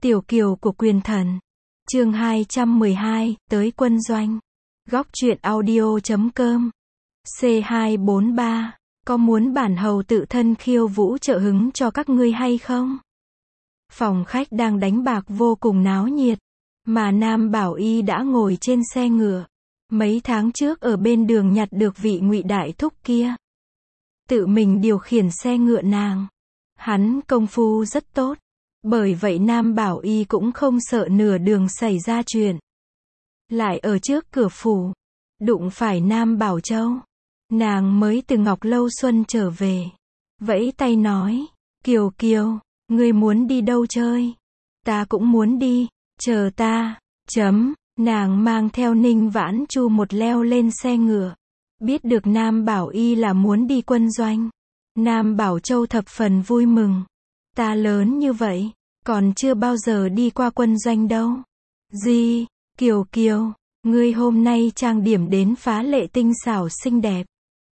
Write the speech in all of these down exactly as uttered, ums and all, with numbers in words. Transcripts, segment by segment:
Tiểu kiều của quyền thần. Chương hai trăm mười hai, tới quân doanh. Góc truyện audio chấm com. C hai bốn ba. Có muốn bản hầu tự thân khiêu vũ trợ hứng cho các ngươi hay không? Phòng khách đang đánh bạc vô cùng náo nhiệt, mà Nam Bảo Y đã ngồi trên xe ngựa. Mấy tháng trước ở bên đường nhặt được vị Ngụy đại thúc kia. Tự mình điều khiển xe ngựa nàng. Hắn công phu rất tốt. Bởi vậy Nam Bảo Y cũng không sợ nửa đường xảy ra chuyện. Lại ở trước cửa phủ, đụng phải Nam Bảo Châu. Nàng mới từ Ngọc Lâu Xuân trở về. Vẫy tay nói, Kiều Kiều, ngươi muốn đi đâu chơi? Ta cũng muốn đi, chờ ta, chấm, nàng mang theo Ninh Vãn Chu một leo lên xe ngựa. Biết được Nam Bảo Y là muốn đi quân doanh. Nam Bảo Châu thập phần vui mừng. Ta lớn như vậy, còn chưa bao giờ đi qua quân doanh đâu. Gì, Kiều Kiều, ngươi hôm nay trang điểm đến phá lệ tinh xảo xinh đẹp.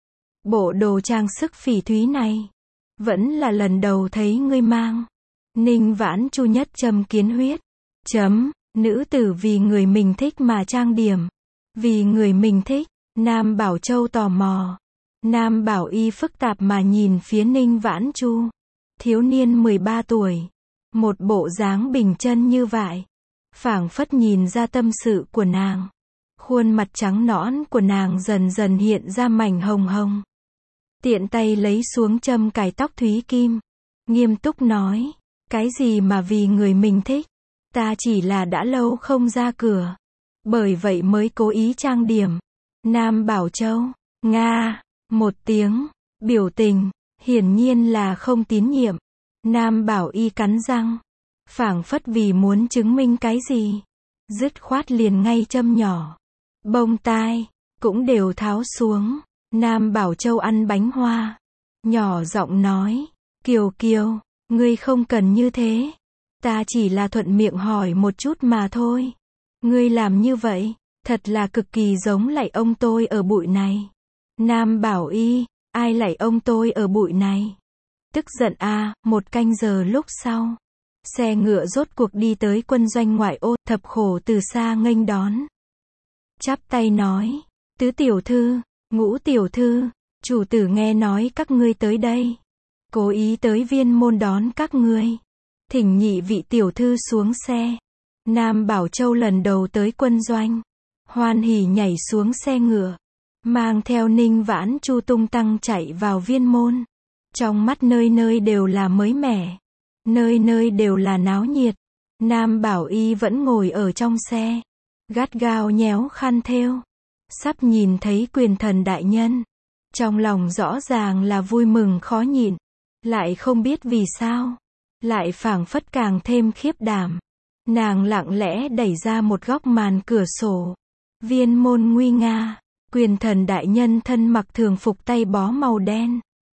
Bộ đồ trang sức phỉ thúy này, vẫn là lần đầu thấy ngươi mang. Ninh Vãn Chu nhất châm kiến huyết. Chấm, nữ tử vì người mình thích mà trang điểm. Vì người mình thích, Nam Bảo Châu tò mò. Nam Bảo Y phức tạp mà nhìn phía Ninh Vãn Chu. Thiếu niên mười ba tuổi. Một bộ dáng bình chân như vậy. Phảng phất nhìn ra tâm sự của nàng. Khuôn mặt trắng nõn của nàng dần dần hiện ra mảnh hồng hồng. Tiện tay lấy xuống châm cài tóc thúy kim. Nghiêm túc nói. Cái gì mà vì người mình thích? Ta chỉ là đã lâu không ra cửa. Bởi vậy mới cố ý trang điểm. Nam Bảo Châu. Nga. Một tiếng. Biểu tình. Hiển nhiên là không tín nhiệm. Nam Bảo Y cắn răng. Phảng phất vì muốn chứng minh cái gì. Dứt khoát liền ngay châm nhỏ. Bông tai. Cũng đều tháo xuống. Nam Bảo Châu ăn bánh hoa. Nhỏ giọng nói. Kiều Kiều. Ngươi không cần như thế. Ta chỉ là thuận miệng hỏi một chút mà thôi. Ngươi làm như vậy, thật là cực kỳ giống lạy ông tôi ở bụi này. Nam Bảo Y, ai lạy ông tôi ở bụi này? Tức giận a, à, một canh giờ lúc sau. Xe ngựa rốt cuộc đi tới quân doanh ngoại ô, thập khổ từ xa nghênh đón. Chắp tay nói, tứ tiểu thư, ngũ tiểu thư, chủ tử nghe nói các ngươi tới đây. Cố ý tới viên môn đón các ngươi. Thỉnh nhị vị tiểu thư xuống xe. Nam Bảo Châu lần đầu tới quân doanh. Hoan hỉ nhảy xuống xe ngựa. Mang theo Ninh Vãn Chu tung tăng chạy vào viên môn. Trong mắt nơi nơi đều là mới mẻ. Nơi nơi đều là náo nhiệt. Nam Bảo Y vẫn ngồi ở trong xe. Gắt gao nhéo khăn thêu. Sắp nhìn thấy quyền thần đại nhân. Trong lòng rõ ràng là vui mừng khó nhịn. Lại không biết vì sao. Lại phảng phất càng thêm khiếp đảm. Nàng lặng lẽ đẩy ra một góc màn cửa sổ. Viên môn nguy nga. Quyền thần đại nhân thân mặc thường phục tay bó màu đen.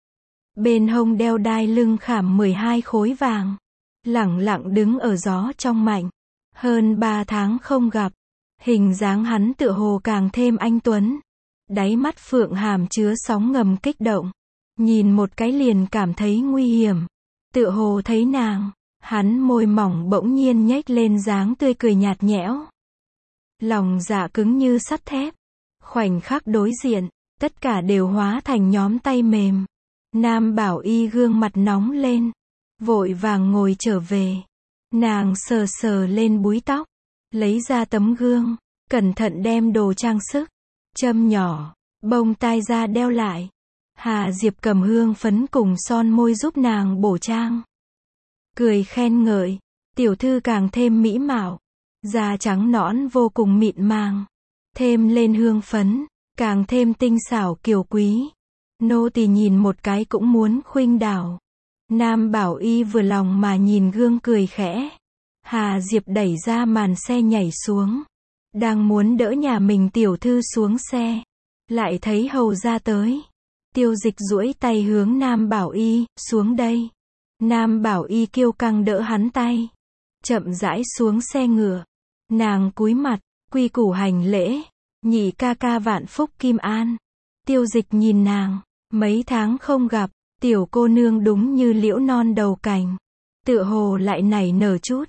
Bên hông đeo đai lưng khảm mười hai khối vàng. Lẳng lặng đứng ở gió trong mạnh. Hơn ba tháng không gặp. Hình dáng hắn tựa hồ càng thêm anh tuấn. Đáy mắt phượng hàm chứa sóng ngầm kích động. Nhìn một cái liền cảm thấy nguy hiểm. Tựa hồ thấy nàng. Hắn môi mỏng bỗng nhiên nhếch lên dáng tươi cười nhạt nhẽo. Lòng dạ cứng như sắt thép. Khoảnh khắc đối diện, tất cả đều hóa thành nhóm tay mềm. Nam Bảo Y gương mặt nóng lên. Vội vàng ngồi trở về. Nàng sờ sờ lên búi tóc. Lấy ra tấm gương. Cẩn thận đem đồ trang sức. Châm nhỏ. Bông tai ra đeo lại. Hà Diệp cầm hương phấn cùng son môi giúp nàng bổ trang. Cười khen ngợi. Tiểu thư càng thêm mỹ mạo. Da trắng nõn vô cùng mịn màng. Thêm lên hương phấn. Càng thêm tinh xảo kiều quý. Nô tỳ nhìn một cái cũng muốn khuynh đảo. Nam Bảo Y vừa lòng mà nhìn gương cười khẽ. Hà Diệp đẩy ra màn xe nhảy xuống. Đang muốn đỡ nhà mình tiểu thư xuống xe. Lại thấy hầu ra tới. Tiêu Dịch duỗi tay hướng Nam Bảo Y, xuống đây. Nam Bảo Y kiêu căng đỡ hắn tay. Chậm rãi xuống xe ngựa. Nàng cúi mặt, quy củ hành lễ. Nhị ca ca vạn phúc kim an. Tiêu Dịch nhìn nàng. Mấy tháng không gặp, tiểu cô nương đúng như liễu non đầu cành. Tựa hồ lại nảy nở chút.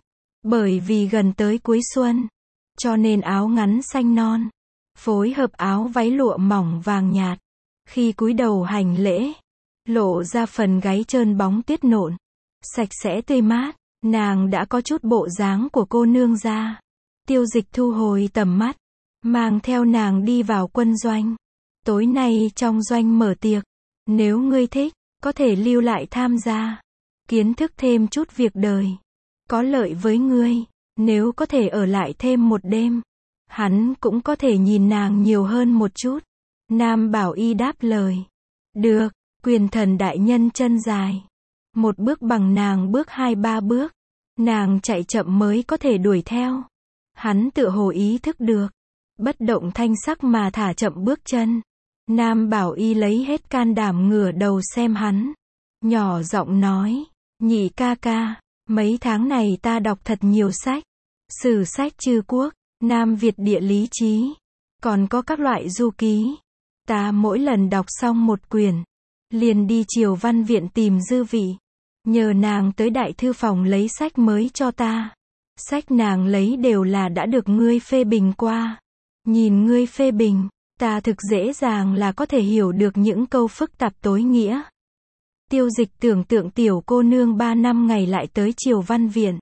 Bởi vì gần tới cuối xuân, cho nên áo ngắn xanh non, phối hợp áo váy lụa mỏng vàng nhạt. Khi cúi đầu hành lễ, lộ ra phần gáy trơn bóng tuyết nộn, sạch sẽ tươi mát, nàng đã có chút bộ dáng của cô nương ra. Tiêu Dịch thu hồi tầm mắt, mang theo nàng đi vào quân doanh. Tối nay trong doanh mở tiệc, nếu ngươi thích, có thể lưu lại tham gia, kiến thức thêm chút việc đời, có lợi với ngươi. Nếu có thể ở lại thêm một đêm, hắn cũng có thể nhìn nàng nhiều hơn một chút. Nam Bảo Y đáp lời. Được, Quyền Thần đại nhân chân dài. Một bước bằng nàng bước hai ba bước. Nàng chạy chậm mới có thể đuổi theo. Hắn tựa hồ ý thức được. Bất động thanh sắc mà thả chậm bước chân. Nam Bảo Y lấy hết can đảm ngửa đầu xem hắn. Nhỏ giọng nói. Nhị ca ca, mấy tháng này ta đọc thật nhiều sách. Sử sách Chư Quốc, Nam Việt địa lý chí, còn có các loại du ký. Ta mỗi lần đọc xong một quyển, liền đi Triều Văn viện tìm dư vị. Nhờ nàng tới đại thư phòng lấy sách mới cho ta. Sách nàng lấy đều là đã được ngươi phê bình qua. Nhìn ngươi phê bình, ta thực dễ dàng là có thể hiểu được những câu phức tạp tối nghĩa. Tiêu Dịch tưởng tượng tiểu cô nương ba năm ngày lại tới Triều Văn viện.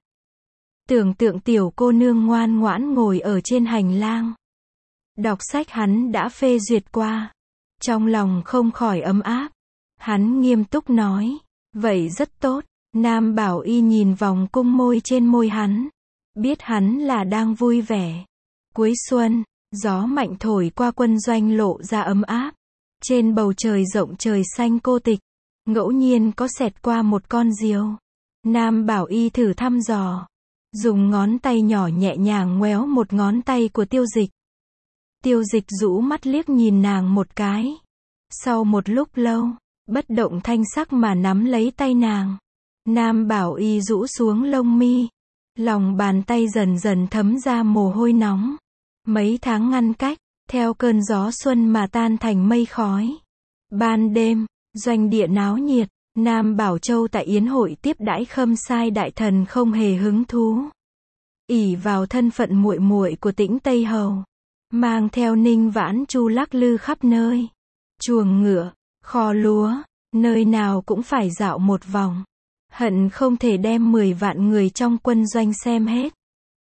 Tưởng tượng tiểu cô nương ngoan ngoãn ngồi ở trên hành lang. Đọc sách hắn đã phê duyệt qua. Trong lòng không khỏi ấm áp. Hắn nghiêm túc nói. Vậy rất tốt. Nam Bảo Y nhìn vòng cung môi trên môi hắn. Biết hắn là đang vui vẻ. Cuối xuân, gió mạnh thổi qua quân doanh lộ ra ấm áp. Trên bầu trời rộng trời xanh cô tịch, ngẫu nhiên có xẹt qua một con diều. Nam Bảo Y thử thăm dò. Dùng ngón tay nhỏ nhẹ nhàng ngoéo một ngón tay của Tiêu Dịch. Tiêu Dịch rũ mắt liếc nhìn nàng một cái. Sau một lúc lâu, bất động thanh sắc mà nắm lấy tay nàng. Nam Bảo Y rũ xuống lông mi. Lòng bàn tay dần dần thấm ra mồ hôi nóng. Mấy tháng ngăn cách, theo cơn gió xuân mà tan thành mây khói. Ban đêm, doanh địa náo nhiệt. Nam Bảo Châu tại yến hội tiếp đãi Khâm Sai đại thần không hề hứng thú. Ỷ vào thân phận muội muội của Tĩnh Tây Hầu, mang theo Ninh Vãn Chu lắc lư khắp nơi. Chuồng ngựa, kho lúa, nơi nào cũng phải dạo một vòng. Hận không thể đem mười vạn người trong quân doanh xem hết.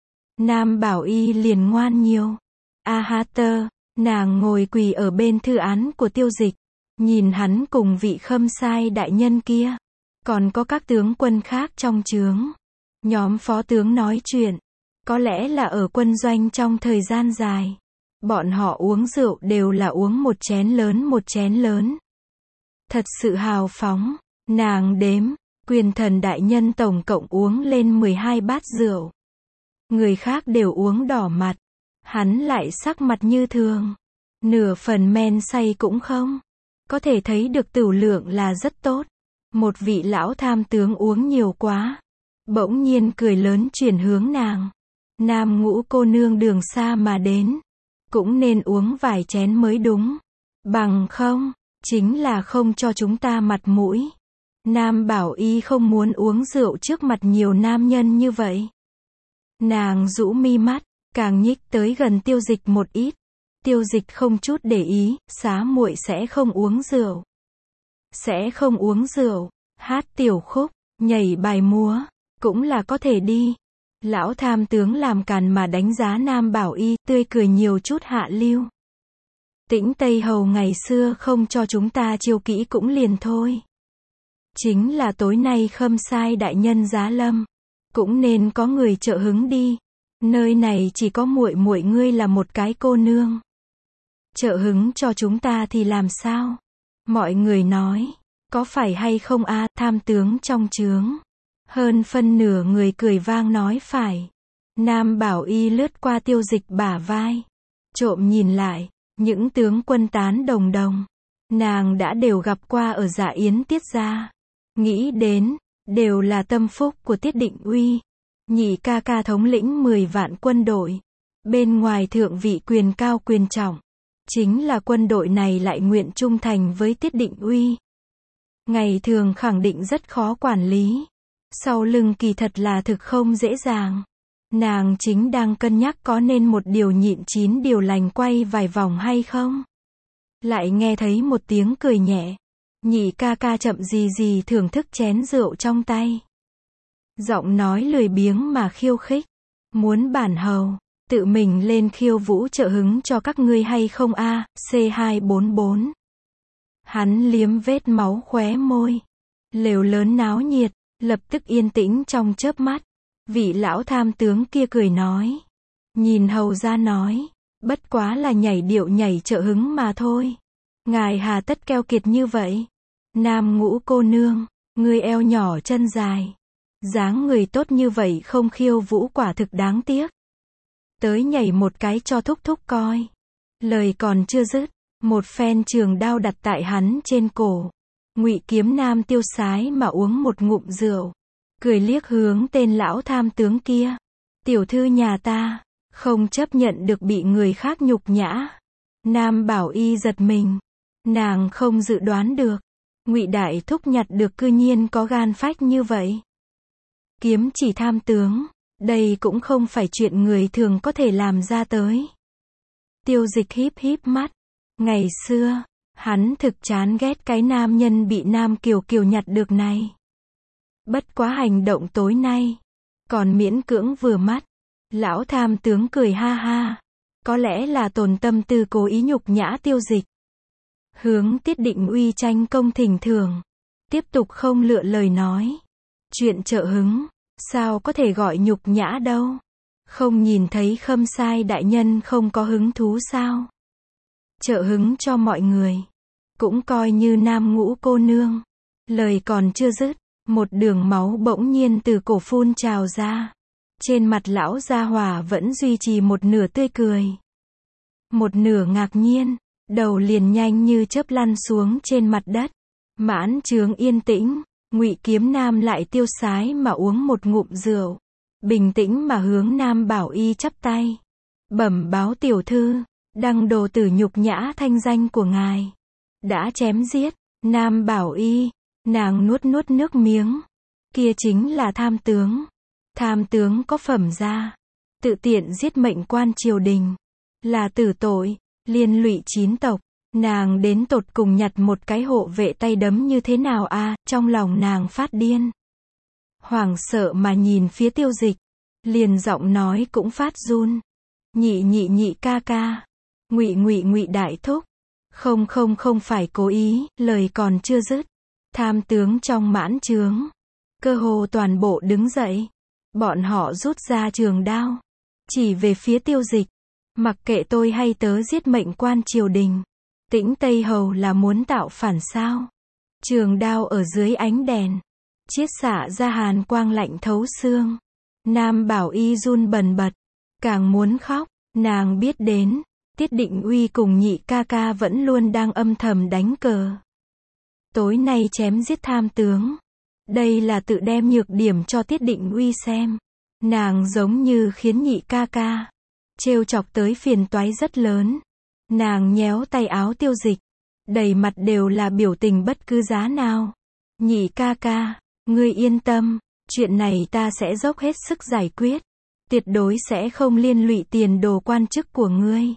Nam Bảo Y liền ngoan nhiều. A ha tơ, nàng ngồi quỳ ở bên thư án của Tiêu Dịch. Nhìn hắn cùng vị Khâm Sai đại nhân kia. Còn có các tướng quân khác trong trướng. Nhóm phó tướng nói chuyện. Có lẽ là ở quân doanh trong thời gian dài. Bọn họ uống rượu đều là uống một chén lớn một chén lớn. Thật sự hào phóng. Nàng đếm, Quyền Thần đại nhân tổng cộng uống lên mười hai bát rượu. Người khác đều uống đỏ mặt. Hắn lại sắc mặt như thường. Nửa phần men say cũng không. Có thể thấy được tửu lượng là rất tốt. Một vị lão tham tướng uống nhiều quá. Bỗng nhiên cười lớn chuyển hướng nàng. Nam Ngũ cô nương đường xa mà đến. Cũng nên uống vài chén mới đúng. Bằng không, chính là không cho chúng ta mặt mũi. Nam Bảo Y không muốn uống rượu trước mặt nhiều nam nhân như vậy. Nàng rũ mi mắt, càng nhích tới gần Tiêu Dịch một ít. Tiêu Dịch không chút để ý, xá muội sẽ không uống rượu. Sẽ không uống rượu, hát tiểu khúc, nhảy bài múa, cũng là có thể đi. Lão tham tướng làm càn mà đánh giá Nam Bảo Y, tươi cười nhiều chút hạ lưu. Tĩnh Tây Hầu ngày xưa không cho chúng ta chiêu kỹ cũng liền thôi. Chính là tối nay Khâm Sai đại nhân giá lâm, cũng nên có người trợ hứng đi. Nơi này chỉ có muội muội ngươi là một cái cô nương. Trợ hứng cho chúng ta thì làm sao? Mọi người nói, có phải hay không a? À, tham tướng trong trướng. Hơn phân nửa người cười vang nói phải. Nam Bảo Y lướt qua Tiêu Dịch bả vai. Trộm nhìn lại, những tướng quân tán đồng đồng. Nàng đã đều gặp qua ở Dạ Yến Tiết gia. Nghĩ đến, đều là tâm phúc của Tiết Định Uy. Nhị ca ca thống lĩnh mười vạn quân đội. Bên ngoài thượng vị quyền cao quyền trọng. Chính là quân đội này lại nguyện trung thành với Tiết Định Uy. Ngày thường khẳng định rất khó quản lý. Sau lưng kỳ thật là thực không dễ dàng. Nàng chính đang cân nhắc có nên một điều nhịn chín điều lành quay vài vòng hay không. Lại nghe thấy một tiếng cười nhẹ. Nhị ca ca chậm gì gì thưởng thức chén rượu trong tay. Giọng nói lười biếng mà khiêu khích. Muốn bản hầu, tự mình lên khiêu vũ trợ hứng cho các ngươi hay không a? C hai bốn bốn. Hắn liếm vết máu khóe môi. Lều lớn náo nhiệt, lập tức yên tĩnh trong chớp mắt. Vị lão tham tướng kia cười nói. Nhìn hầu ra nói. Bất quá là nhảy điệu nhảy trợ hứng mà thôi. Ngài hà tất keo kiệt như vậy. Nam Ngũ cô nương, ngươi eo nhỏ chân dài. Dáng người tốt như vậy không khiêu vũ quả thực đáng tiếc. Tới nhảy một cái cho thúc thúc coi. Lời còn chưa dứt, một phen trường đao đặt tại hắn trên cổ. Ngụy Kiếm Nam tiêu sái mà uống một ngụm rượu. Cười liếc hướng tên lão tham tướng kia. Tiểu thư nhà ta, không chấp nhận được bị người khác nhục nhã. Nam Bảo Y giật mình. Nàng không dự đoán được. Ngụy đại thúc nhặt được cư nhiên có gan phách như vậy. Kiếm chỉ tham tướng, đây cũng không phải chuyện người thường có thể làm ra tới. Tiêu Dịch híp híp mắt. Ngày xưa, hắn thực chán ghét cái nam nhân bị Nam Kiều Kiều nhặt được này. Bất quá hành động tối nay, còn miễn cưỡng vừa mắt. Lão tham tướng cười ha ha. Có lẽ là tồn tâm tư cố ý nhục nhã Tiêu Dịch. Hướng Tiết Định Uy tranh công thỉnh thưởng. Tiếp tục không lựa lời nói. Chuyện trợ hứng, sao có thể gọi nhục nhã đâu. Không nhìn thấy Khâm Sai đại nhân không có hứng thú sao. Trợ hứng cho mọi người. Cũng coi như Nam Ngũ cô nương. Lời còn chưa dứt, một đường máu bỗng nhiên từ cổ phun trào ra. Trên mặt lão gia hỏa vẫn duy trì một nửa tươi cười. Một nửa ngạc nhiên. Đầu liền nhanh như chớp lăn xuống trên mặt đất. Mãn chướng yên tĩnh. Ngụy Kiếm Nam lại tiêu sái mà uống một ngụm rượu. Bình tĩnh mà hướng Nam Bảo Y chắp tay. Bẩm báo tiểu thư. Đăng đồ tử nhục nhã thanh danh của ngài. Đã chém giết. Nam Bảo Y. Nàng nuốt nuốt nước miếng. Kia chính là tham tướng. Tham tướng có phẩm gia. Tự tiện giết mệnh quan triều đình. Là tử tội. Liên lụy chín tộc. Nàng đến tột cùng nhặt một cái hộ vệ tay đấm như thế nào a? À, trong lòng nàng phát điên. Hoảng sợ mà nhìn phía Tiêu Dịch. Liền giọng nói cũng phát run. Nhị nhị nhị ca ca. Ngụy ngụy ngụy đại thúc. Không không không phải cố ý, lời còn chưa dứt. Tham tướng trong mãn chướng. Cơ hồ toàn bộ đứng dậy. Bọn họ rút ra trường đao. Chỉ về phía Tiêu Dịch. Mặc kệ tôi hay tớ giết mệnh quan triều đình. Tĩnh Tây Hầu là muốn tạo phản sao? Trường đao ở dưới ánh đèn. Chiết xạ ra hàn quang lạnh thấu xương. Nam Bảo Y run bần bật. Càng muốn khóc, nàng biết đến. Tiết Định Uy cùng nhị ca ca vẫn luôn đang âm thầm đánh cờ. Tối nay chém giết tham tướng. Đây là tự đem nhược điểm cho Tiết Định Uy xem. Nàng giống như khiến nhị ca ca trêu chọc tới phiền toái rất lớn. Nàng nhéo tay áo Tiêu Dịch. Đầy mặt đều là biểu tình bất cứ giá nào. Nhị ca ca, ngươi yên tâm. Chuyện này ta sẽ dốc hết sức giải quyết. Tuyệt đối sẽ không liên lụy tiền đồ quan chức của ngươi.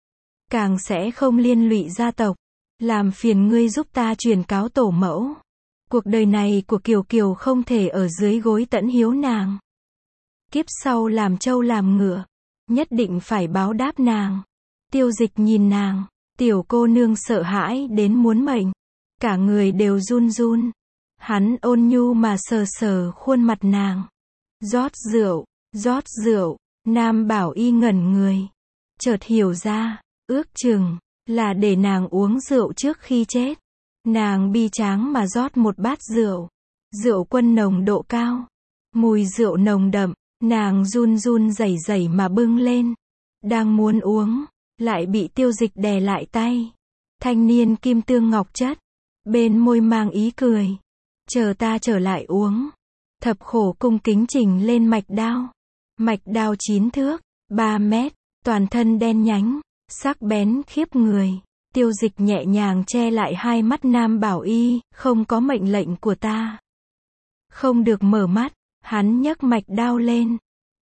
Càng sẽ không liên lụy gia tộc. Làm phiền ngươi giúp ta truyền cáo tổ mẫu. Cuộc đời này của Kiều Kiều không thể ở dưới gối tẫn hiếu nàng. Kiếp sau làm trâu làm ngựa. Nhất định phải báo đáp nàng. Tiêu Dịch nhìn nàng. Tiểu cô nương sợ hãi đến muốn mệnh. Cả người đều run run. Hắn ôn nhu mà sờ sờ khuôn mặt nàng. Rót rượu, rót rượu. Nam Bảo Y ngẩn người. Chợt hiểu ra, ước chừng là để nàng uống rượu trước khi chết. Nàng bi tráng mà rót một bát rượu. Rượu quân nồng độ cao. Mùi rượu nồng đậm. Nàng run run rẩy rẩy mà bưng lên. Đang muốn uống, lại bị Tiêu Dịch đè lại tay. Thanh niên kim tương ngọc chất. Bên môi mang ý cười. Chờ ta trở lại uống. Thập khổ cung kính trình lên mạch đao. Mạch đao chín thước, ba mét, toàn thân đen nhánh, sắc bén khiếp người. Tiêu Dịch nhẹ nhàng che lại hai mắt Nam Bảo Y, không có mệnh lệnh của ta. Không được mở mắt, hắn nhấc mạch đao lên.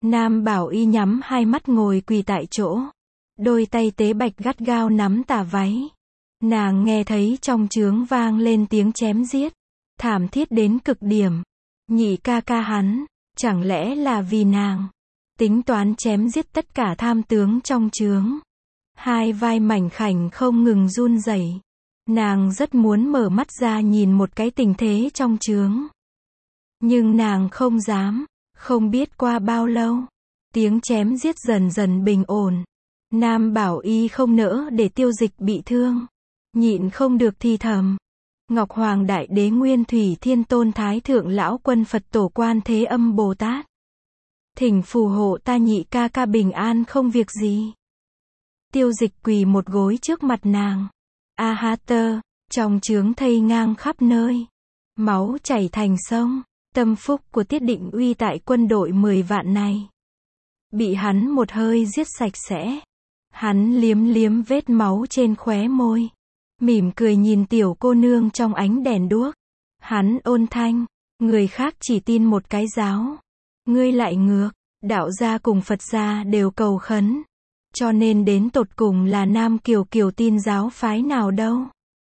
Nam Bảo Y nhắm hai mắt ngồi quỳ tại chỗ. Đôi tay tế bạch gắt gao nắm tà váy. Nàng nghe thấy trong trướng vang lên tiếng chém giết. Thảm thiết đến cực điểm. Nhị ca ca hắn, chẳng lẽ là vì nàng tính toán chém giết tất cả tham tướng trong trướng. Hai vai mảnh khảnh không ngừng run rẩy. Nàng rất muốn mở mắt ra nhìn một cái tình thế trong trướng. Nhưng nàng không dám. Không biết qua bao lâu, tiếng chém giết dần dần bình ổn. Nam Bảo Y không nỡ để Tiêu Dịch bị thương. Nhịn không được thì thầm. Ngọc Hoàng Đại Đế Nguyên Thủy Thiên Tôn Thái Thượng Lão Quân Phật Tổ Quan Thế Âm Bồ Tát. Thỉnh phù hộ ta nhị ca ca bình an không việc gì. Tiêu Dịch quỳ một gối trước mặt nàng. A ha tơ, trong trướng thây ngang khắp nơi. Máu chảy thành sông. Tâm phúc của Tiết Định Uy tại quân đội mười vạn này. Bị hắn một hơi giết sạch sẽ. Hắn liếm liếm vết máu trên khóe môi. Mỉm cười nhìn tiểu cô nương trong ánh đèn đuốc. Hắn ôn thanh. Người khác chỉ tin một cái giáo. Ngươi lại ngược. Đạo gia cùng Phật gia đều cầu khấn. Cho nên đến tột cùng là Nam Kiều Kiều tin giáo phái nào đâu.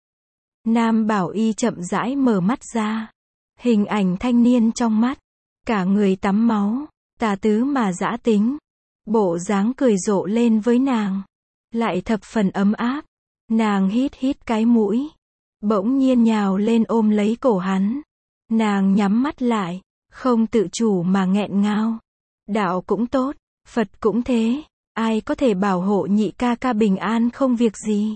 Nam Bảo Y chậm rãi mở mắt ra. Hình ảnh thanh niên trong mắt. Cả người tắm máu. Tà tứ mà dã tính. Bộ dáng cười rộ lên với nàng. Lại thập phần ấm áp. Nàng hít hít cái mũi. Bỗng nhiên nhào lên ôm lấy cổ hắn. Nàng nhắm mắt lại. Không tự chủ mà nghẹn ngào. Đạo cũng tốt. Phật cũng thế. Ai có thể bảo hộ nhị ca ca bình an không việc gì.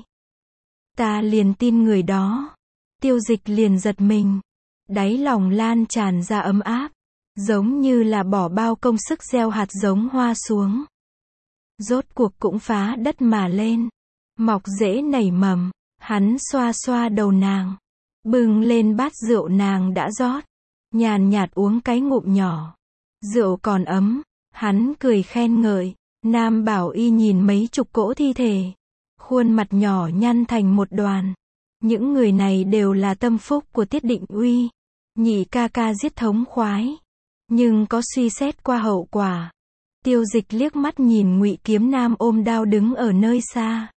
Ta liền tin người đó. Tiêu Dịch liền giật mình. Đáy lòng lan tràn ra ấm áp. Giống như là bỏ bao công sức gieo hạt giống hoa xuống. Rốt cuộc cũng phá đất mà lên. Mọc rễ nảy mầm. Hắn xoa xoa đầu nàng. Bưng lên bát rượu nàng đã rót. Nhàn nhạt uống cái ngụm nhỏ. Rượu còn ấm. Hắn cười khen ngợi. Nam Bảo Y nhìn mấy chục cỗ thi thể. Khuôn mặt nhỏ nhăn thành một đoàn. Những người này đều là tâm phúc của Tiết Định Uy. Nhị ca ca giết thống khoái. Nhưng có suy xét qua hậu quả. Tiêu Dịch liếc mắt nhìn Ngụy Kiếm Nam ôm đao đứng ở nơi xa.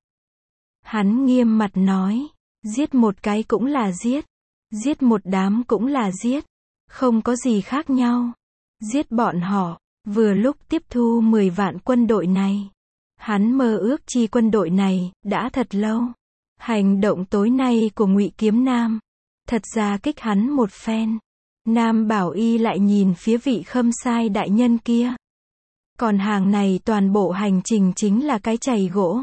Hắn nghiêm mặt nói. Giết một cái cũng là giết. Giết một đám cũng là giết. Không có gì khác nhau. Giết bọn họ. Vừa lúc tiếp thu mười vạn quân đội này. Hắn mơ ước chi quân đội này, đã thật lâu. Hành động tối nay của Ngụy Kiếm Nam. Thật ra kích hắn một phen. Nam Bảo Y lại nhìn phía vị Khâm Sai đại nhân kia. Còn hàng này toàn bộ hành trình chính là cái chày gỗ.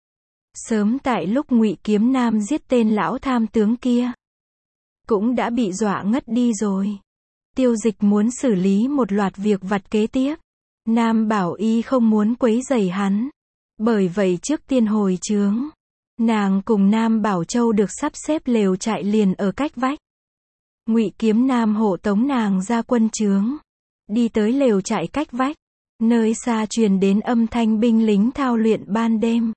Sớm tại lúc Ngụy Kiếm Nam giết tên lão tham tướng kia. Cũng đã bị dọa ngất đi rồi. Tiêu Dịch muốn xử lý một loạt việc vặt kế tiếp. Nam Bảo Y không muốn quấy rầy hắn. Bởi vậy trước tiên hồi trướng. Nàng cùng Nam Bảo Châu được sắp xếp lều trại liền ở cách vách. Ngụy Kiếm Nam hộ tống nàng ra quân trướng. Đi tới lều trại cách vách. Nơi xa truyền đến âm thanh binh lính thao luyện ban đêm.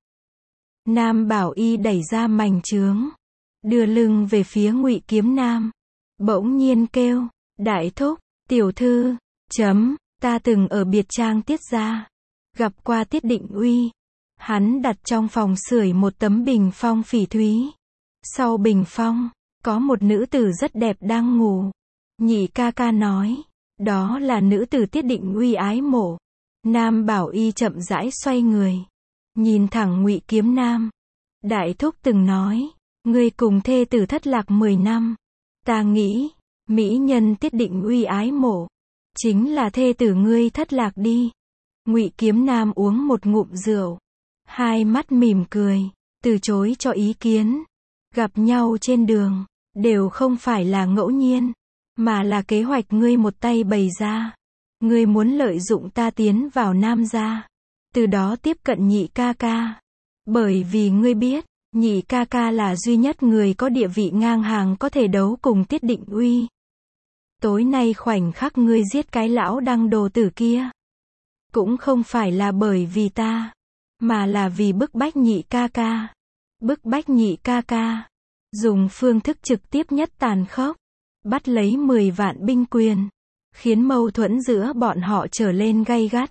Nam Bảo Y đẩy ra mảnh trướng. Đưa lưng về phía Ngụy Kiếm Nam. Bỗng nhiên kêu. Đại thúc, tiểu thư, chấm, ta từng ở biệt trang Tiết gia. Gặp qua Tiết Định Uy. Hắn đặt trong phòng sưởi một tấm bình phong phỉ thúy. Sau bình phong, có một nữ tử rất đẹp đang ngủ. Nhị ca ca nói, đó là nữ tử Tiết Định Uy ái mộ. Nam Bảo Y chậm rãi xoay người. Nhìn thẳng Ngụy Kiếm Nam. Đại thúc từng nói, ngươi cùng thê tử thất lạc mười năm. Ta nghĩ, mỹ nhân Tiết Định Uy ái mộ. Chính là thê tử ngươi thất lạc đi. Ngụy Kiếm Nam uống một ngụm rượu. Hai mắt mỉm cười, từ chối cho ý kiến. Gặp nhau trên đường, đều không phải là ngẫu nhiên, mà là kế hoạch ngươi một tay bày ra. Ngươi muốn lợi dụng ta tiến vào Nam gia, từ đó tiếp cận nhị ca ca. Bởi vì ngươi biết, nhị ca ca là duy nhất người có địa vị ngang hàng có thể đấu cùng Tiết Định Uy. Tối nay khoảnh khắc ngươi giết cái lão đăng đồ tử kia, cũng không phải là bởi vì ta, mà là vì bức bách nhị ca ca. Bức bách nhị ca ca. Dùng phương thức trực tiếp nhất tàn khốc. Bắt lấy mười vạn binh quyền. Khiến mâu thuẫn giữa bọn họ trở lên gay gắt.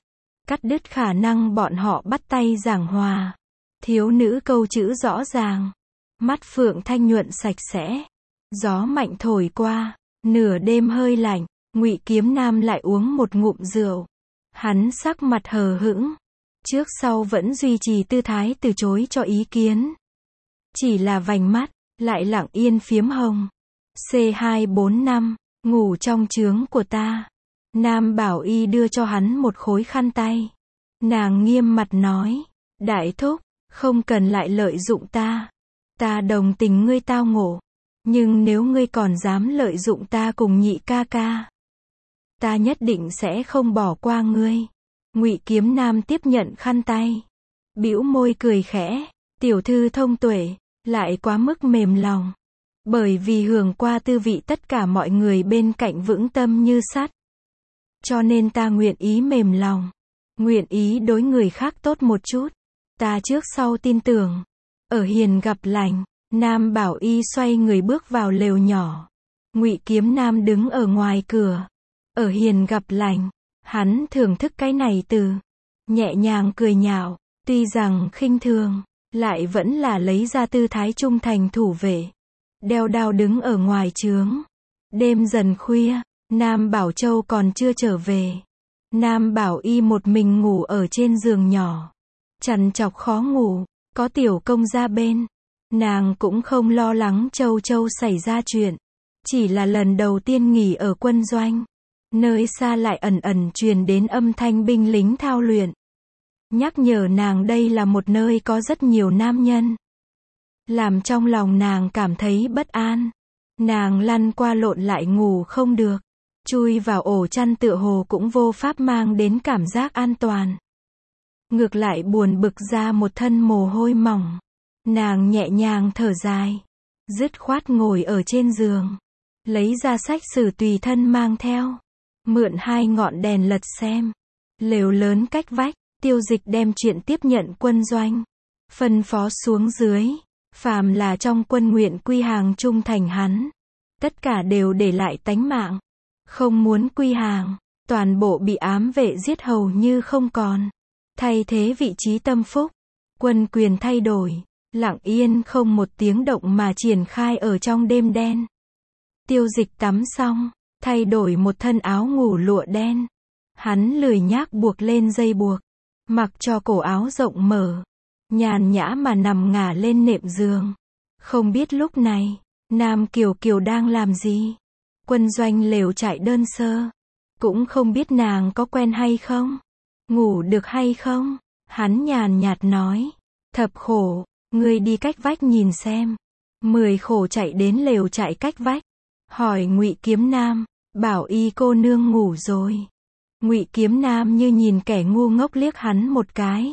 cắt đứt khả năng bọn họ bắt tay giảng hòa. Thiếu nữ câu chữ rõ ràng, mắt phượng thanh nhuận sạch sẽ. Gió mạnh thổi qua, nửa đêm hơi lạnh, Ngụy Kiếm Nam lại uống một ngụm rượu. Hắn sắc mặt hờ hững, trước sau vẫn duy trì tư thái từ chối cho ý kiến. Chỉ là vành mắt lại lặng yên phiếm hồng. C hai bốn năm, ngủ trong trướng của ta. Nam Bảo Y đưa cho hắn một khối khăn tay. Nàng nghiêm mặt nói, đại thúc, không cần lại lợi dụng ta. Ta đồng tình ngươi tao ngộ, nhưng nếu ngươi còn dám lợi dụng ta cùng Nhị ca ca, ta nhất định sẽ không bỏ qua ngươi. Ngụy Kiếm Nam tiếp nhận khăn tay, bĩu môi cười khẽ, tiểu thư thông tuệ, lại quá mức mềm lòng. Bởi vì hưởng qua tư vị tất cả mọi người bên cạnh vững tâm như sắt, cho nên ta nguyện ý mềm lòng, nguyện ý đối người khác tốt một chút. Ta trước sau tin tưởng, ở hiền gặp lành. Nam Bảo Y xoay người bước vào lều nhỏ. Ngụy Kiếm Nam đứng ở ngoài cửa. Ở hiền gặp lành, hắn thưởng thức cái này từ, nhẹ nhàng cười nhạo, tuy rằng khinh thường, lại vẫn là lấy ra tư thái trung thành thủ vệ. Đeo đao đứng ở ngoài trướng. Đêm dần khuya, Nam Bảo Châu còn chưa trở về. Nam Bảo Y một mình ngủ ở trên giường nhỏ, trằn trọc khó ngủ, có tiểu công ra bên. Nàng cũng không lo lắng Châu Châu xảy ra chuyện, chỉ là lần đầu tiên nghỉ ở quân doanh. Nơi xa lại ẩn ẩn truyền đến âm thanh binh lính thao luyện, nhắc nhở nàng đây là một nơi có rất nhiều nam nhân, làm trong lòng nàng cảm thấy bất an. Nàng lăn qua lộn lại ngủ không được, chui vào ổ chăn tựa hồ cũng vô pháp mang đến cảm giác an toàn, ngược lại buồn bực ra một thân mồ hôi mỏng. Nàng nhẹ nhàng thở dài, dứt khoát ngồi ở trên giường, lấy ra sách sử tùy thân mang theo, mượn hai ngọn đèn lật xem. Lều lớn cách vách, Tiêu Dịch đem chuyện tiếp nhận quân doanh, phân phó xuống dưới, phàm là trong quân nguyện quy hàng trung thành hắn, tất cả đều để lại tánh mạng, không muốn quy hàng, toàn bộ bị ám vệ giết hầu như không còn. Thay thế vị trí tâm phúc, quân quyền thay đổi, lặng yên không một tiếng động mà triển khai ở trong đêm đen. Tiêu Dịch tắm xong, thay đổi một thân áo ngủ lụa đen. Hắn lười nhác buộc lên dây buộc, mặc cho cổ áo rộng mở, nhàn nhã mà nằm ngả lên nệm giường. Không biết lúc này, Nam Kiều Kiều đang làm gì? Quân doanh lều trại đơn sơ, cũng không biết nàng có quen hay không, ngủ được hay không. Hắn nhàn nhạt nói, thập khổ, ngươi đi cách vách nhìn xem. Mười khổ chạy đến lều trại cách vách, hỏi Ngụy Kiếm Nam, Bảo Y cô nương ngủ rồi. Ngụy Kiếm Nam như nhìn kẻ ngu ngốc liếc hắn một cái.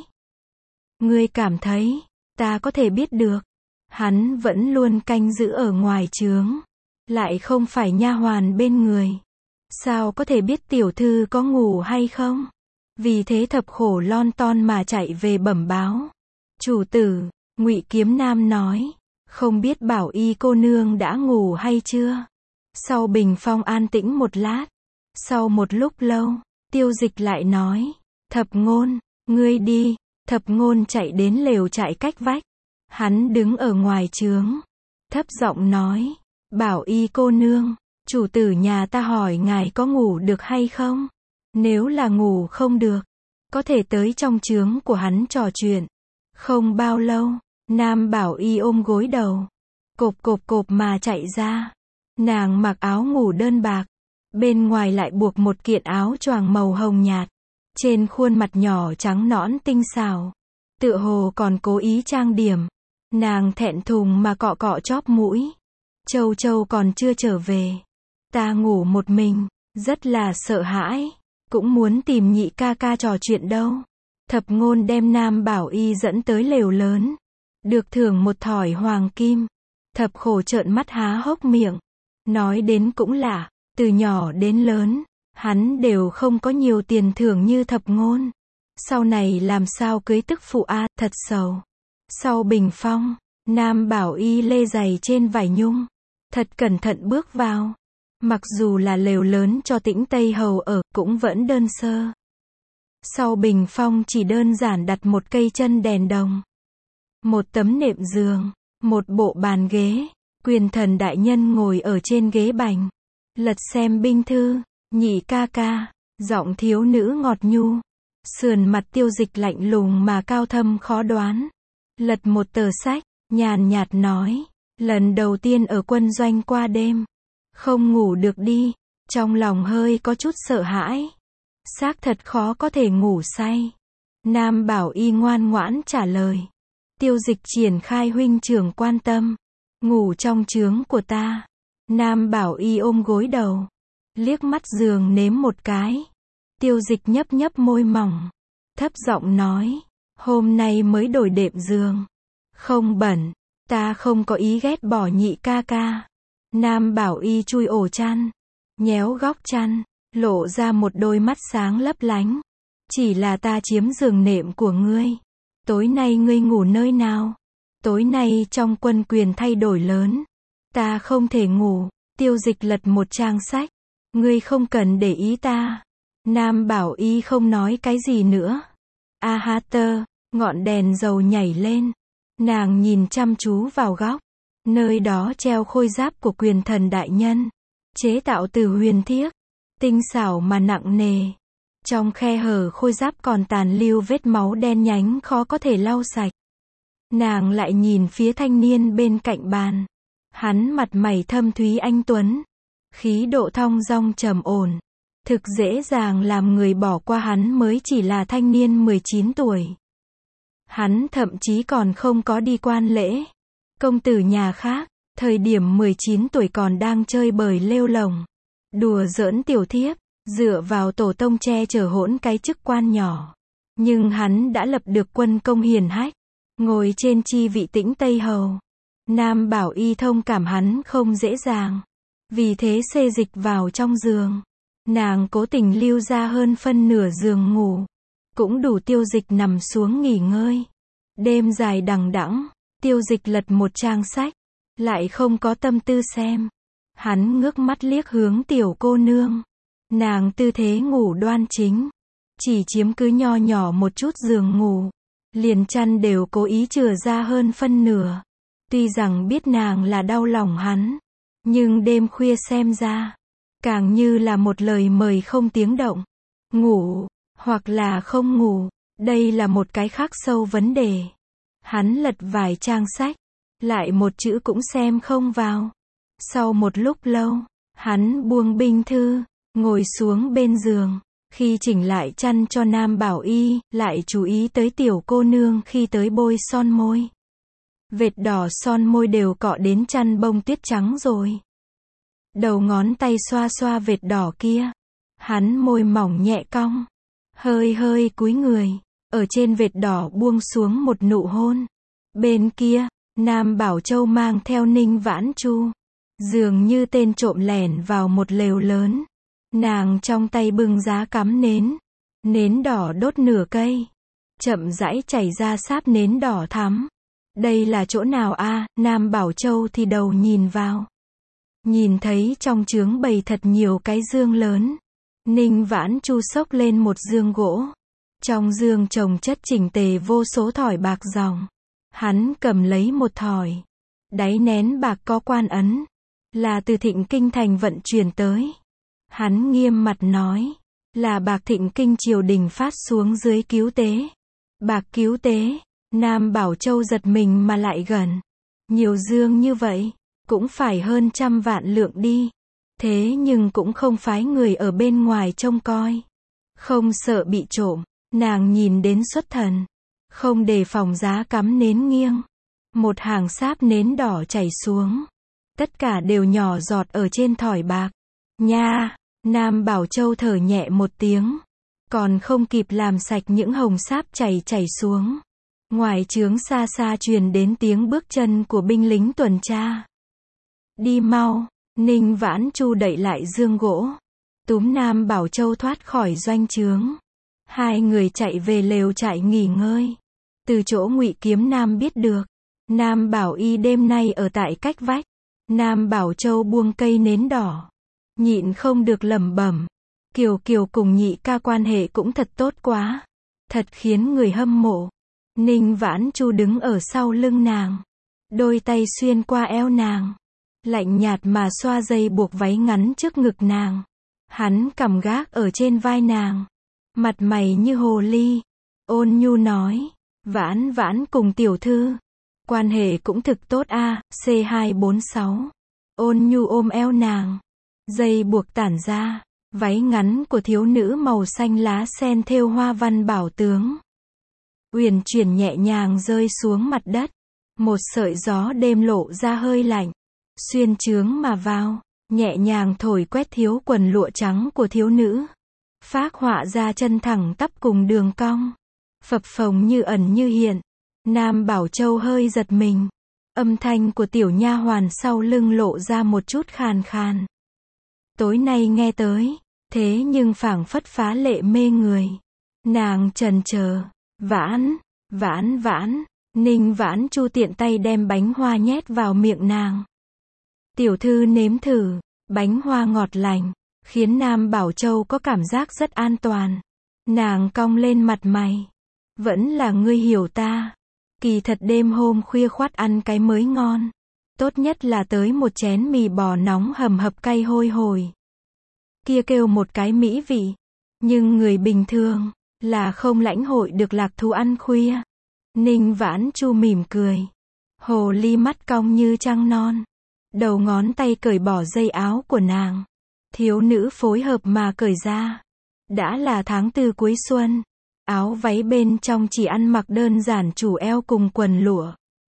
Ngươi cảm thấy, ta có thể biết được? Hắn vẫn luôn canh giữ ở ngoài trướng, lại không phải nha hoàn bên người, sao có thể biết tiểu thư có ngủ hay không? Vì thế thập khổ lon ton mà chạy về bẩm báo. Chủ tử, Ngụy Kiếm Nam nói, không biết Bảo Y cô nương đã ngủ hay chưa? Sau bình phong an tĩnh một lát, sau một lúc lâu, Tiêu Dịch lại nói, Thập Ngôn, ngươi đi. Thập Ngôn chạy đến lều trại cách vách, hắn đứng ở ngoài trướng, thấp giọng nói, Bảo Y cô nương, chủ tử nhà ta hỏi ngài có ngủ được hay không? Nếu là ngủ không được, có thể tới trong trướng của hắn trò chuyện. Không bao lâu, Nam Bảo Y ôm gối đầu, cộp cộp cộp mà chạy ra. Nàng mặc áo ngủ đơn bạc, bên ngoài lại buộc một kiện áo choàng màu hồng nhạt. Trên khuôn mặt nhỏ trắng nõn tinh xảo, tựa hồ còn cố ý trang điểm. Nàng thẹn thùng mà cọ cọ chóp mũi. Châu Châu còn chưa trở về. Ta ngủ một mình, rất là sợ hãi, cũng muốn tìm Nhị ca ca trò chuyện đâu. Thập Ngôn đem Nam Bảo Y dẫn tới lều lớn, được thưởng một thỏi hoàng kim. Thập khổ trợn mắt há hốc miệng. Nói đến cũng lạ, từ nhỏ đến lớn, hắn đều không có nhiều tiền thưởng như Thập Ngôn. Sau này làm sao cưới tức phụ a, thật sầu. Sau bình phong, Nam Bảo Y lê giày trên vải nhung, thật cẩn thận bước vào. Mặc dù là lều lớn cho Tĩnh Tây Hầu ở, cũng vẫn đơn sơ. Sau bình phong chỉ đơn giản đặt một cây chân đèn đồng, một tấm nệm giường, một bộ bàn ghế. Quyền thần đại nhân ngồi ở trên ghế bành, lật xem binh thư. Nhị ca ca, giọng thiếu nữ ngọt nhu. Sườn mặt Tiêu Dịch lạnh lùng mà cao thâm khó đoán. Lật một tờ sách, nhàn nhạt nói, lần đầu tiên ở quân doanh qua đêm, không ngủ được đi. Trong lòng hơi có chút sợ hãi. Xác thật khó có thể ngủ say. Nam Bảo Y ngoan ngoãn trả lời. Tiêu Dịch triển khai huynh trưởng quan tâm. Ngủ trong trướng của ta. Nam Bảo Y ôm gối đầu, liếc mắt giường nếm một cái. Tiêu Dịch nhấp nhấp môi mỏng, thấp giọng nói, hôm nay mới đổi đệm giường, không bẩn, ta không có ý ghét bỏ nhị ca ca. Nam Bảo Y chui ổ chăn, nhéo góc chăn, lộ ra một đôi mắt sáng lấp lánh. Chỉ là ta chiếm giường nệm của ngươi. Tối nay ngươi ngủ nơi nào? Tối nay trong quân quyền thay đổi lớn, ta không thể ngủ. Tiêu Dịch lật một trang sách, ngươi không cần để ý ta. Nam Bảo Y không nói cái gì nữa. A ha tơ, ngọn đèn dầu nhảy lên. Nàng nhìn chăm chú vào góc, nơi đó treo khôi giáp của quyền thần đại nhân, chế tạo từ huyền thiếc, tinh xảo mà nặng nề. Trong khe hở khôi giáp còn tàn lưu vết máu đen nhánh khó có thể lau sạch. Nàng lại nhìn phía thanh niên bên cạnh bàn. Hắn mặt mày thâm thúy anh tuấn, khí độ thong dong trầm ổn, thực dễ dàng làm người bỏ qua hắn mới chỉ là thanh niên mười chín tuổi. Hắn thậm chí còn không có đi quan lễ. Công tử nhà khác, thời điểm mười chín tuổi còn đang chơi bời lêu lồng, đùa giỡn tiểu thiếp, dựa vào tổ tông che chở hỗn cái chức quan nhỏ. Nhưng hắn đã lập được quân công hiển hách, ngồi trên chi vị Tĩnh Tây Hầu. Nam Bảo Y thông cảm hắn không dễ dàng, vì thế xê dịch vào trong giường. Nàng cố tình lưu ra hơn phân nửa giường ngủ, cũng đủ Tiêu Dịch nằm xuống nghỉ ngơi. Đêm dài đằng đẵng, Tiêu Dịch lật một trang sách, lại không có tâm tư xem. Hắn ngước mắt liếc hướng tiểu cô nương. Nàng tư thế ngủ đoan chính, chỉ chiếm cứ nho nhỏ một chút giường ngủ, liền chăn đều cố ý chừa ra hơn phân nửa. Tuy rằng biết nàng là đau lòng hắn, nhưng đêm khuya xem ra, càng như là một lời mời không tiếng động. Ngủ, hoặc là không ngủ, đây là một cái khắc sâu vấn đề. Hắn lật vài trang sách, lại một chữ cũng xem không vào. Sau một lúc lâu, hắn buông binh thư, ngồi xuống bên giường. Khi chỉnh lại chăn cho Nam Bảo Y, lại chú ý tới tiểu cô nương khi tới bôi son môi. Vệt đỏ son môi đều cọ đến chăn bông tuyết trắng rồi. Đầu ngón tay xoa xoa vệt đỏ kia. Hắn môi mỏng nhẹ cong, hơi hơi cúi người, ở trên vệt đỏ buông xuống một nụ hôn. Bên kia, Nam Bảo Châu mang theo Ninh Vãn Chu, dường như tên trộm lẻn vào một lều lớn. Nàng trong tay bưng giá cắm nến, nến đỏ đốt nửa cây, chậm rãi chảy ra sáp nến đỏ thắm. Đây là chỗ nào a? Nam Bảo Châu thì đầu nhìn vào, nhìn thấy trong chướng bày thật nhiều cái dương lớn. Ninh Vãn Chu xốc lên một dương gỗ, trong dương chồng chất chỉnh tề vô số thỏi bạc ròng. Hắn cầm lấy một thỏi, đáy nén bạc có quan ấn, là từ Thịnh Kinh thành vận chuyển tới. Hắn nghiêm mặt nói, là bạc Thịnh Kinh triều đình phát xuống dưới cứu tế. Bạc cứu tế. Nam Bảo Châu giật mình mà lại gần. Nhiều dương như vậy, cũng phải hơn trăm vạn lượng đi. Thế nhưng cũng không phái người ở bên ngoài trông coi, không sợ bị trộm. Nàng nhìn đến xuất thần, không đề phòng giá cắm nến nghiêng, một hàng sáp nến đỏ chảy xuống, tất cả đều nhỏ giọt ở trên thỏi bạc. Nha! Nam Bảo Châu thở nhẹ một tiếng, còn không kịp làm sạch những hồng sáp chảy chảy xuống. Ngoài trướng xa xa truyền đến tiếng bước chân của binh lính tuần tra. Đi mau! Ninh Vãn Chu đậy lại dương gỗ, túm Nam Bảo Châu thoát khỏi doanh trướng. Hai người chạy về lều trại nghỉ ngơi. Từ chỗ Ngụy Kiếm Nam biết được, Nam Bảo Y đêm nay ở tại cách vách. Nam Bảo Châu buông cây nến đỏ, nhịn không được lẩm bẩm, Kiều Kiều cùng nhị ca quan hệ cũng thật tốt quá. Thật khiến người hâm mộ. Ninh Vãn Chu đứng ở sau lưng nàng. Đôi tay xuyên qua eo nàng. Lạnh nhạt mà xoa dây buộc váy ngắn trước ngực nàng. Hắn cầm gác ở trên vai nàng. Mặt mày như hồ ly. Ôn nhu nói. Vãn Vãn cùng tiểu thư. Quan hệ cũng thực tốt a. C hai bốn sáu. Ôn nhu ôm eo nàng. Dây buộc tản ra. Váy ngắn của thiếu nữ màu xanh lá sen thêu hoa văn bảo tướng. Uyển chuyển nhẹ nhàng rơi xuống mặt đất. Một sợi gió đêm lộ ra hơi lạnh. Xuyên chướng mà vào. Nhẹ nhàng thổi quét thiếu quần lụa trắng của thiếu nữ. Phác họa ra chân thẳng tắp cùng đường cong. Phập phồng như ẩn như hiện. Nam Bảo Châu hơi giật mình. Âm thanh của tiểu nha hoàn sau lưng lộ ra một chút khàn khàn. Tối nay nghe tới. Thế nhưng phảng phất phá lệ mê người. Nàng chần chờ. Vãn, Vãn Vãn. Ninh Vãn Chu tiện tay đem bánh hoa nhét vào miệng nàng. Tiểu thư nếm thử. Bánh hoa ngọt lành. Khiến Nam Bảo Châu có cảm giác rất an toàn. Nàng cong lên mặt mày. Vẫn là ngươi hiểu ta. Kỳ thật đêm hôm khuya khoắt ăn cái mới ngon. Tốt nhất là tới một chén mì bò nóng hầm hập cay hôi hổi. Kia kêu một cái mỹ vị. Nhưng người bình thường là không lãnh hội được lạc thú ăn khuya. Ninh Vãn Chu mỉm cười. Hồ ly mắt cong như trăng non. Đầu ngón tay cởi bỏ dây áo của nàng. Thiếu nữ phối hợp mà cởi ra. Đã là tháng tư cuối xuân. Áo váy bên trong chỉ ăn mặc đơn giản chủ eo cùng quần lụa.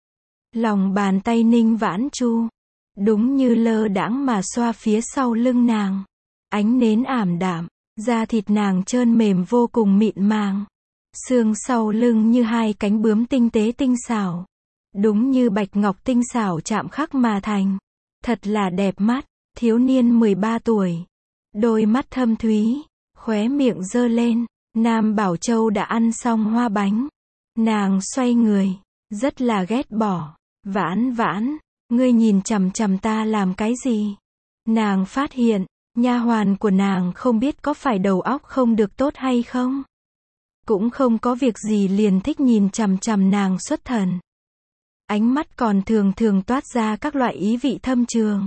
Lòng bàn tay Ninh Vãn Chu. Đúng như lơ đãng mà xoa phía sau lưng nàng. Ánh nến ảm đạm. Da thịt nàng trơn mềm vô cùng mịn màng. Xương sau lưng như hai cánh bướm tinh tế tinh xảo. Đúng như bạch ngọc tinh xảo chạm khắc mà thành. Thật là đẹp mắt. Thiếu niên mười ba tuổi. Đôi mắt thâm thúy. Khóe miệng giơ lên. Nam Bảo Châu đã ăn xong hoa bánh. Nàng xoay người. Rất là ghét bỏ. Vãn Vãn. Ngươi nhìn chằm chằm ta làm cái gì? Nàng phát hiện. Nha hoàn của nàng không biết có phải đầu óc không được tốt hay không. Cũng không có việc gì liền thích nhìn chằm chằm nàng xuất thần. Ánh mắt còn thường thường toát ra các loại ý vị thâm trường.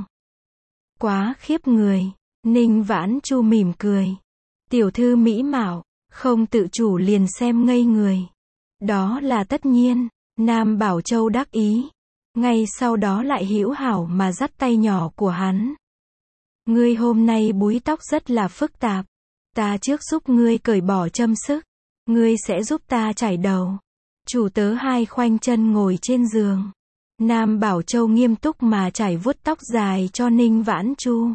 Quá khiếp người. Ninh Vãn Chu mỉm cười. Tiểu thư mỹ mạo. Không tự chủ liền xem ngây người. Đó là tất nhiên. Nam Bảo Châu đắc ý. Ngay sau đó lại hữu hảo mà dắt tay nhỏ của hắn. Ngươi hôm nay búi tóc rất là phức tạp. Ta trước giúp ngươi cởi bỏ châm sức. Ngươi sẽ giúp ta chải đầu. Chủ tớ hai khoanh chân ngồi trên giường. Nam Bảo Châu nghiêm túc mà chải vuốt tóc dài cho Ninh Vãn Chu.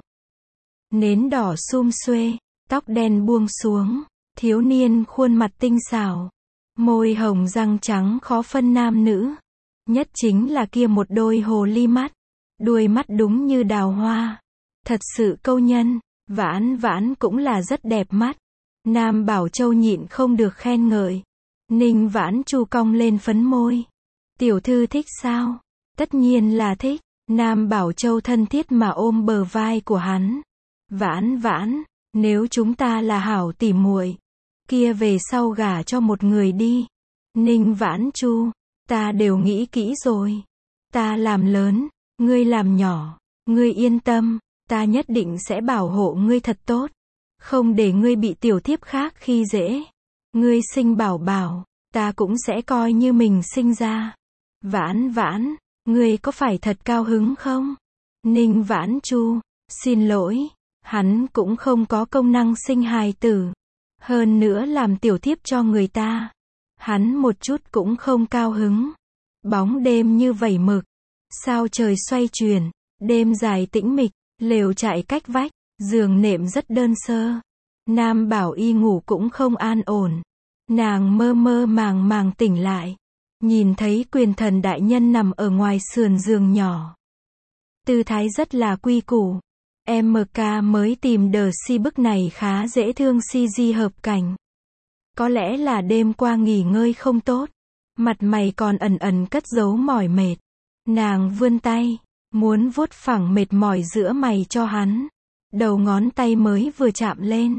Nến đỏ sum xuê. Tóc đen buông xuống. Thiếu niên khuôn mặt tinh xảo. Môi hồng răng trắng khó phân nam nữ. Nhất chính là kia một đôi hồ ly mắt. Đuôi mắt đúng như đào hoa. Thật sự câu nhân. Vãn Vãn cũng là rất đẹp mắt. Nam Bảo Châu nhịn không được khen ngợi. Ninh Vãn Chu cong lên phấn môi. Tiểu thư thích sao? Tất nhiên là thích. Nam Bảo Châu thân thiết mà ôm bờ vai của hắn. Vãn Vãn, nếu chúng ta là hảo tỉ muội, kia về sau gả cho một người đi. Ninh Vãn Chu, ta đều nghĩ kỹ rồi. Ta làm lớn, ngươi làm nhỏ. Ngươi yên tâm, ta nhất định sẽ bảo hộ ngươi thật tốt. Không để ngươi bị tiểu thiếp khác khi dễ. Ngươi sinh bảo bảo, ta cũng sẽ coi như mình sinh ra. Vãn Vãn, ngươi có phải thật cao hứng không? Ninh Vãn Chu, xin lỗi, hắn cũng không có công năng sinh hài tử. Hơn nữa làm tiểu thiếp cho người ta. Hắn một chút cũng không cao hứng. Bóng đêm như vẩy mực. Sao trời xoay chuyển. Đêm dài tĩnh mịch. Lều trại cách vách. Giường nệm rất đơn sơ. Nam Bảo Y ngủ cũng không an ổn. Nàng mơ mơ màng màng tỉnh lại. Nhìn thấy quyền thần đại nhân nằm ở ngoài sườn giường nhỏ. Tư thái rất là quy củ. em ca mới tìm đờ si bức này khá dễ thương xê giê hợp cảnh. Có lẽ là đêm qua nghỉ ngơi không tốt. Mặt mày còn ẩn ẩn cất giấu mỏi mệt. Nàng vươn tay. Muốn vuốt phẳng mệt mỏi giữa mày cho hắn. Đầu ngón tay mới vừa chạm lên.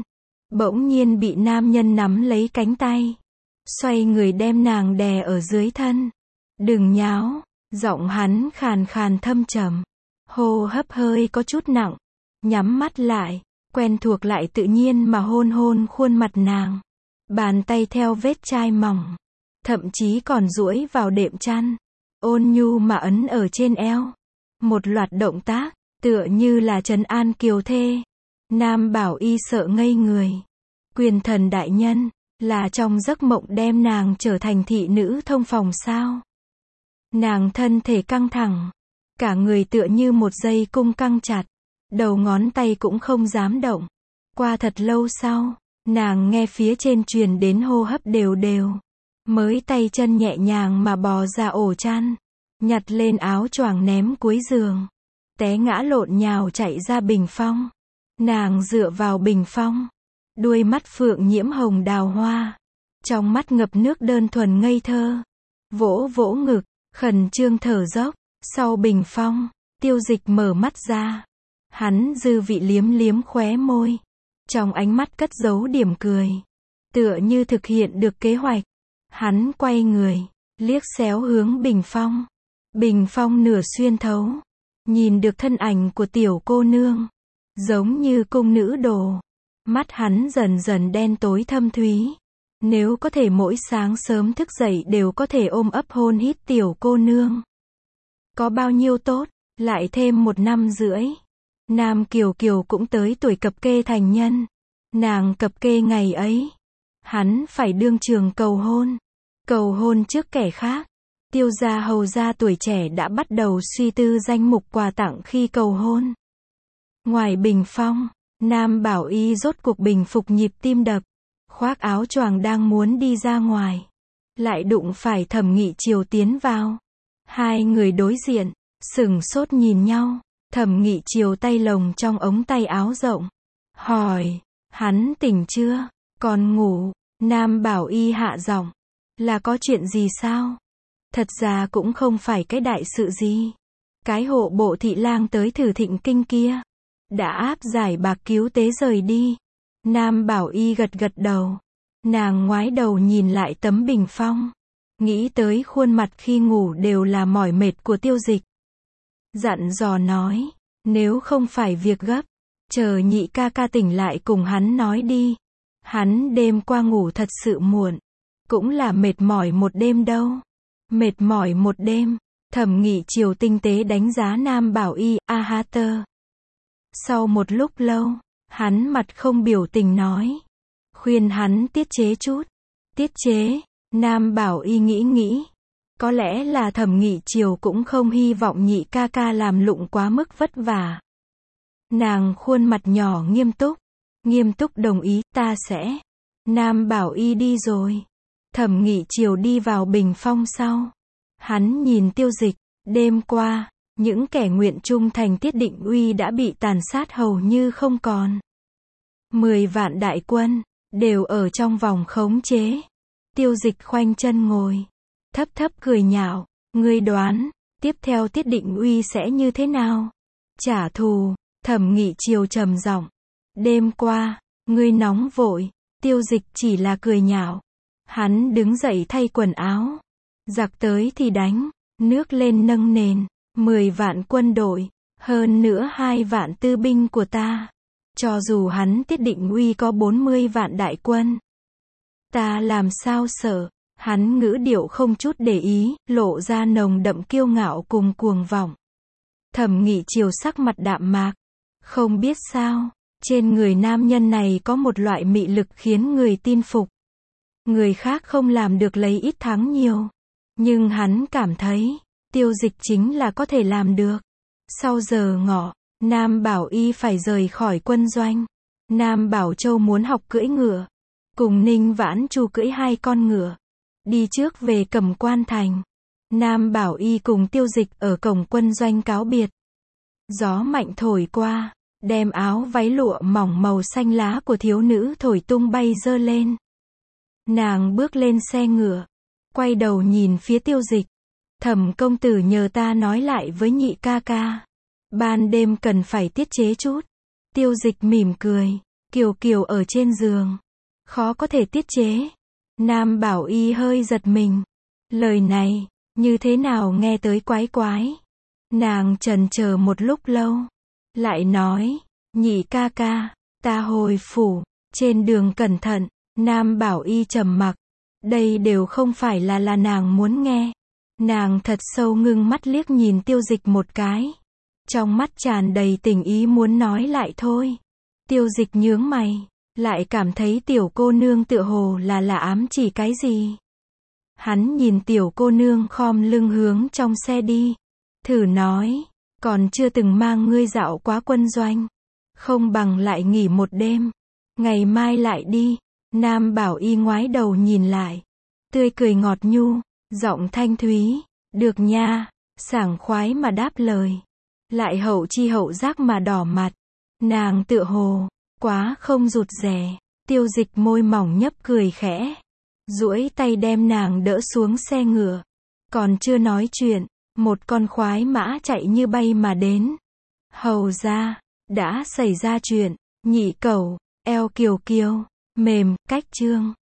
bỗng nhiên bị nam nhân nắm lấy cánh tay. Xoay người đem nàng đè ở dưới thân. Đừng nháo, giọng hắn khàn khàn thâm trầm. Hô hấp hơi có chút nặng. Nhắm mắt lại, quen thuộc lại tự nhiên mà hôn hôn khuôn mặt nàng. Bàn tay theo vết chai mỏng. Thậm chí còn duỗi vào đệm chăn. Ôn nhu mà ấn ở trên eo. Một loạt động tác, tựa như là trấn an kiều thê. Nam Bảo Y sợ ngây người. Quyền thần đại nhân, là trong giấc mộng đem nàng trở thành thị nữ thông phòng sao? Nàng thân thể căng thẳng. Cả người tựa như một dây cung căng chặt. Đầu ngón tay cũng không dám động. Qua thật lâu sau, nàng nghe phía trên truyền đến hô hấp đều đều. Mới tay chân nhẹ nhàng mà bò ra ổ chăn. Nhặt lên áo choàng ném cuối giường. Té ngã lộn nhào chạy ra bình phong. Nàng dựa vào bình phong. Đuôi mắt phượng nhiễm hồng đào hoa. Trong mắt ngập nước đơn thuần ngây thơ. Vỗ vỗ ngực, khẩn trương thở dốc. Sau bình phong, Tiêu Dịch mở mắt ra. Hắn dư vị liếm liếm khóe môi. Trong ánh mắt cất giấu điểm cười. Tựa như thực hiện được kế hoạch. Hắn quay người, liếc xéo hướng bình phong. Bình phong nửa xuyên thấu. Nhìn được thân ảnh của tiểu cô nương. Giống như cung nữ đồ. Mắt hắn dần dần đen tối thâm thúy. Nếu có thể mỗi sáng sớm thức dậy đều có thể ôm ấp hôn hít tiểu cô nương. Có bao nhiêu tốt, lại thêm một năm rưỡi. Nam Kiều Kiều cũng tới tuổi cập kê thành nhân. Nàng cập kê ngày ấy. Hắn phải đương trường cầu hôn. Cầu hôn trước kẻ khác. Tiêu gia hầu gia tuổi trẻ đã bắt đầu suy tư danh mục quà tặng khi cầu hôn. Ngoài bình phong, Nam Bảo Y rốt cuộc bình phục nhịp tim đập. Khoác áo choàng đang muốn đi ra ngoài. Lại đụng phải Thẩm Nghị Chiều tiến vào. Hai người đối diện, sửng sốt nhìn nhau. Thẩm Nghị Chiều tay lồng trong ống tay áo rộng. Hỏi, hắn tỉnh chưa? Còn ngủ? Nam Bảo Y hạ giọng. Là có chuyện gì sao? Thật ra cũng không phải cái đại sự gì. Cái hộ bộ thị lang tới Thử Thịnh Kinh kia. Đã áp giải bạc cứu tế rời đi. Nam Bảo Y gật gật đầu. Nàng ngoái đầu nhìn lại tấm bình phong. Nghĩ tới khuôn mặt khi ngủ đều là mỏi mệt của Tiêu Dịch. Dặn dò nói. Nếu không phải việc gấp. Chờ nhị ca ca tỉnh lại cùng hắn nói đi. Hắn đêm qua ngủ thật sự muộn. Cũng là mệt mỏi một đêm đâu. Mệt mỏi một đêm. Thẩm Nghị Chiều tinh tế đánh giá Nam Bảo Y, a ha tơ. Sau một lúc lâu, hắn mặt không biểu tình nói. Khuyên hắn tiết chế chút. Tiết chế, Nam Bảo Y nghĩ nghĩ. Có lẽ là Thẩm Nghị Chiều cũng không hy vọng nhị ca ca làm lụng quá mức vất vả. Nàng khuôn mặt nhỏ nghiêm túc. Nghiêm túc đồng ý, ta sẽ. Nam Bảo Y đi rồi. Thẩm Nghị Chiều đi vào bình phong sau. Hắn nhìn Tiêu Dịch. Đêm qua, những kẻ nguyện trung thành Tiết Định Uy đã bị tàn sát hầu như không còn. Mười vạn đại quân, đều ở trong vòng khống chế. Tiêu Dịch khoanh chân ngồi. Thấp thấp cười nhạo. Ngươi đoán, tiếp theo Tiết Định Uy sẽ như thế nào? Trả thù. Thẩm Nghị Chiều trầm giọng. Đêm qua, ngươi nóng vội. Tiêu Dịch chỉ là cười nhạo. Hắn đứng dậy thay quần áo. Giặc tới thì đánh. Nước lên nâng nền. Mười vạn quân đội. Hơn nữa hai vạn tư binh của ta. Cho dù hắn Tiết Định Uy có bốn mươi vạn đại quân. Ta làm sao sợ. Hắn ngữ điệu không chút để ý, lộ ra nồng đậm kiêu ngạo cùng cuồng vọng. Thẩm Nghị Chiều sắc mặt đạm mạc. Không biết sao, trên người nam nhân này có một loại mị lực khiến người tin phục. Người khác không làm được lấy ít thắng nhiều. Nhưng hắn cảm thấy, Tiêu Dịch chính là có thể làm được. Sau giờ ngọ, Nam Bảo Y phải rời khỏi quân doanh. Nam Bảo Châu muốn học cưỡi ngựa. Cùng Ninh Vãn Chu cưỡi hai con ngựa. Đi trước về Cẩm Quan thành. Nam Bảo Y cùng Tiêu Dịch ở cổng quân doanh cáo biệt. Gió mạnh thổi qua, đem áo váy lụa mỏng màu xanh lá của thiếu nữ thổi tung bay dơ lên. Nàng bước lên xe ngựa, quay đầu nhìn phía Tiêu Dịch. Thẩm công tử nhờ ta nói lại với nhị ca ca. Ban đêm cần phải tiết chế chút. Tiêu Dịch mỉm cười. Kiều Kiều ở trên giường. Khó có thể tiết chế. Nam Bảo Y hơi giật mình. Lời này, như thế nào nghe tới quái quái. Nàng chần chờ một lúc lâu. Lại nói, nhị ca ca, ta hồi phủ, trên đường cẩn thận. Nam Bảo Y trầm mặc. Đây đều không phải là là nàng muốn nghe. Nàng thật sâu ngưng mắt liếc nhìn Tiêu Dịch một cái. Trong mắt tràn đầy tình ý muốn nói lại thôi. Tiêu Dịch nhướng mày, lại cảm thấy tiểu cô nương tựa hồ là là ám chỉ cái gì. Hắn nhìn tiểu cô nương khom lưng hướng trong xe đi. Thử nói, còn chưa từng mang ngươi dạo quá quân doanh. Không bằng lại nghỉ một đêm. Ngày mai lại đi. Nam Bảo Y ngoái đầu nhìn lại. Tươi cười ngọt nhu, giọng thanh thúy. Được nha, sảng khoái mà đáp lời. Lại hậu chi hậu giác mà đỏ mặt. Nàng tựa hồ, quá không rụt rè. Tiêu Dịch môi mỏng nhấp cười khẽ. Duỗi tay đem nàng đỡ xuống xe ngựa. Còn chưa nói chuyện, một con khoái mã chạy như bay mà đến. Hầu ra, đã xảy ra chuyện. Nhị cẩu, eo Kiều Kiều, mềm, cách trương.